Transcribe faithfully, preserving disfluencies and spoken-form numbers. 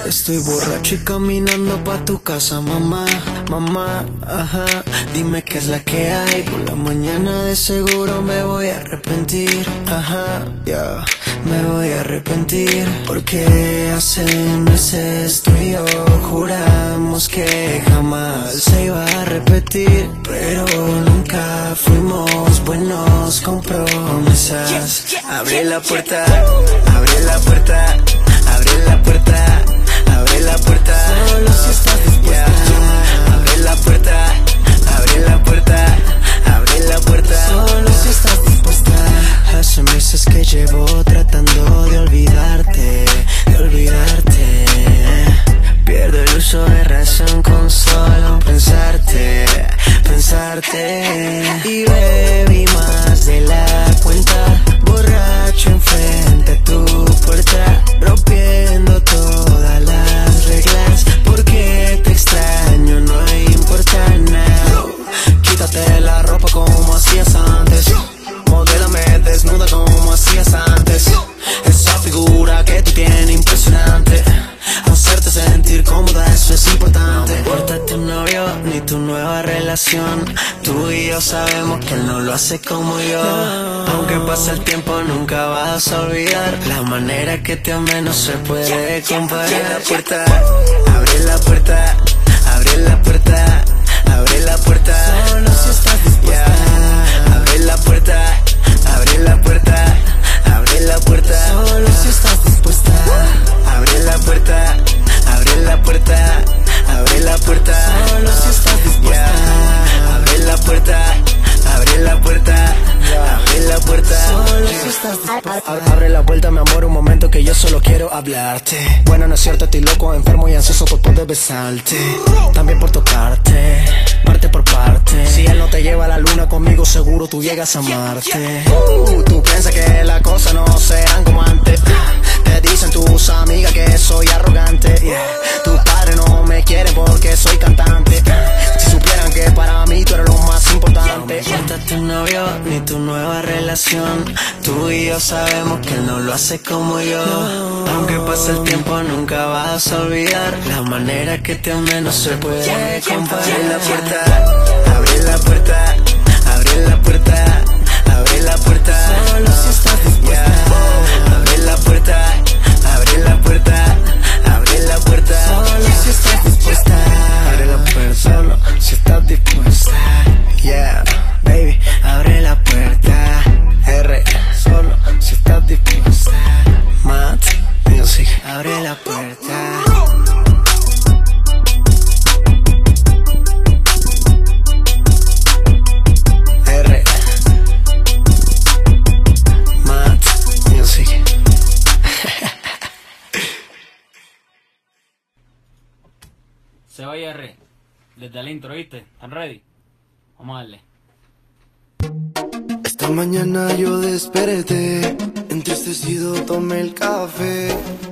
Estoy borracho y caminando pa' tu casa, mamá, mamá, ajá. Dime qué es la que hay, por la mañana de seguro me voy a arrepentir, ajá, ya, yeah. Me voy a arrepentir, porque hace meses tú y yo juramos que jamás se iba a repetir, pero nunca fuimos buenos con promesas. Abre la puerta, abre la puerta, abre la puerta, abre la puerta. Solo si estás dispuesta. Abre la puerta, abre la puerta, abre la puerta. Solo si estás dispuesta. Hace meses que llevo tratando de olvidarte, de olvidarte. Pierdo el uso de razón con solo pensarte, pensarte. Y bebí más de la cuenta, borracho enfrente a tu puerta, rompiendo todas las reglas, porque te extraño, no importa nada. Quítate la ropa como hacías antes, modélame desnuda como hacías antes. Esa figura que tú tienes impresionante, hacerte sentir cómoda, eso es importante. No importa tu novio ni tu nueva relación, tú y yo sabemos que él no lo hace como yo. Aunque pase el tiempo nunca vas a olvidar la manera que te amé, no se puede comparar. Abre la puerta, abre la puerta, abre la puerta, abre la puerta. Solo si estás dispuesta. Yeah. Abre la puerta, abre la puerta, abre la puerta. Solo si estás dispuesta. Abre la puerta, abre la puerta, abre la puerta. Solo si estás dispuesta. Yeah. Abre la puerta, abre la puerta, abre la puerta. Solo si estás dispuesta. Abre la puerta, mi amor, un momento que yo solo quiero hablarte. Bueno, no es cierto, estoy loco, enfermo y ansioso por poder besarte, también por tocarte, parte por parte. Si él no te lleva a la luna, conmigo seguro tú llegas a Marte. uh, Tú piensas que las cosas no serán como antes. Te dicen tus amigas que soy arrogante, yeah. Tus padres no me quieren porque soy cantante. Si supieran que para mí tú eres lo más importante. No importa tu novio ni tu nueva relación, tú y yo sabemos que él no lo hace como yo. Aunque pase el tiempo nunca vas a olvidar la manera que te amé, no se puede comparar. Abre la puerta, abre la puerta, abre la puerta, abre la puerta. Solo si estás dispuesta. Yeah. Abre la puerta, abre la puerta, abre la puerta. Solo si estás dispuesta. Abre la puerta, solo si estás dispuesta. Yeah, baby, abre la puerta. R, solo si estás dispuesta. Matt Music, abre la puerta. Se va R, desde el intro, ¿viste? ¿Están ready? Vamos a darle. Esta mañana yo desperté, entristecido tomé el café.